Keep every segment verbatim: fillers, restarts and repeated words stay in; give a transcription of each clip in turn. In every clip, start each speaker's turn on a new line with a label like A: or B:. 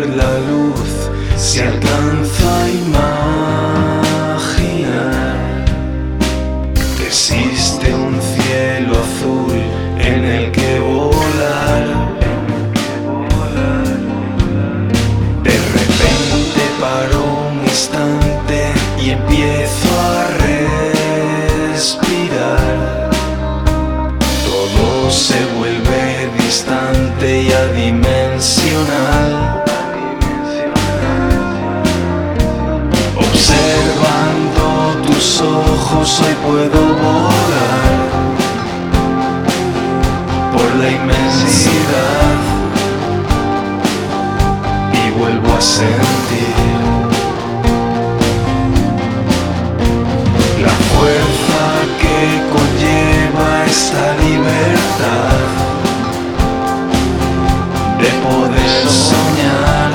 A: ver la luz, si alcanzo a imaginar que existe un cielo azul en el que volar. De repente paro un instante y empiezo a respirar. Todo se vuelve distante y adimensional. Observando tus ojos hoy puedo volar por la inmensidad y vuelvo a sentir la fuerza que conlleva esta libertad de poder soñar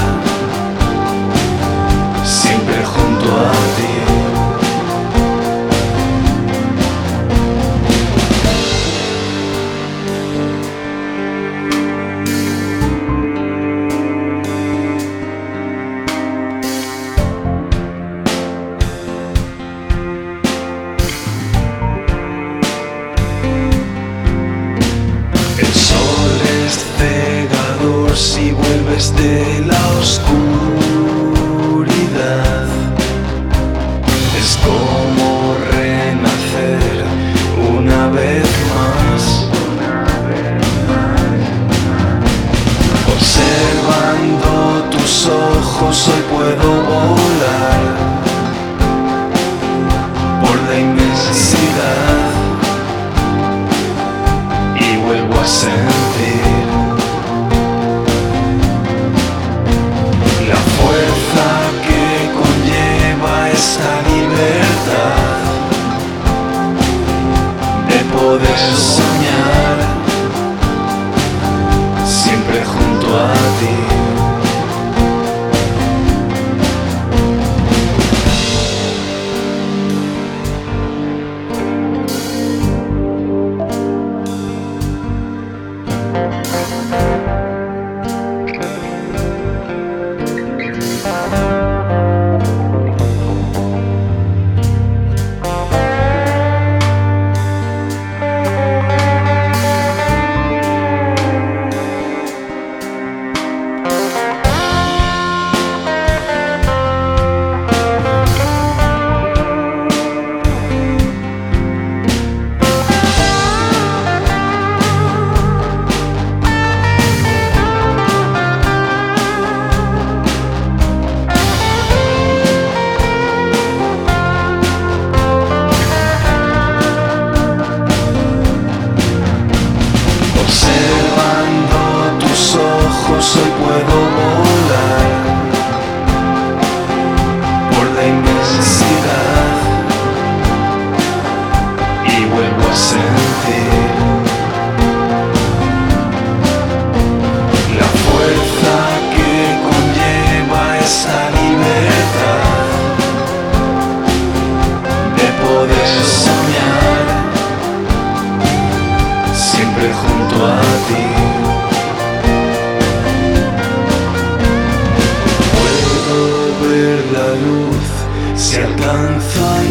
A: siempre junto a ti. Si vuelves de la oscuridad, es como renacer una vez más. Observando tus ojos hoy puedo volar por la inmensidad y vuelvo a sentir esa libertad de poder soñar siempre junto a ti. Observando tus ojos hoy puedo volar por la inmensidad y vuelvo a sentir la fuerza que conlleva esa libertad de poder soñar siempre junto a ti. Puedo ver la luz si alcanzo a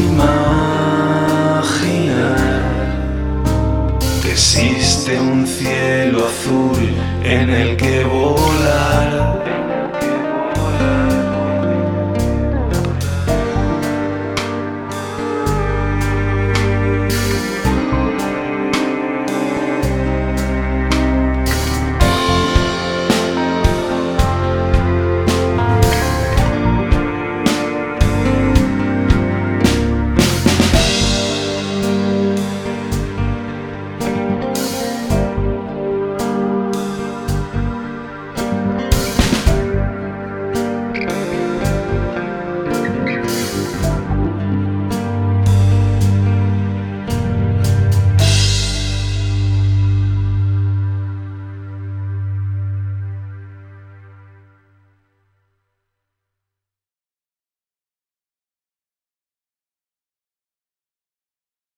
A: imaginar que existe un cielo azul en el que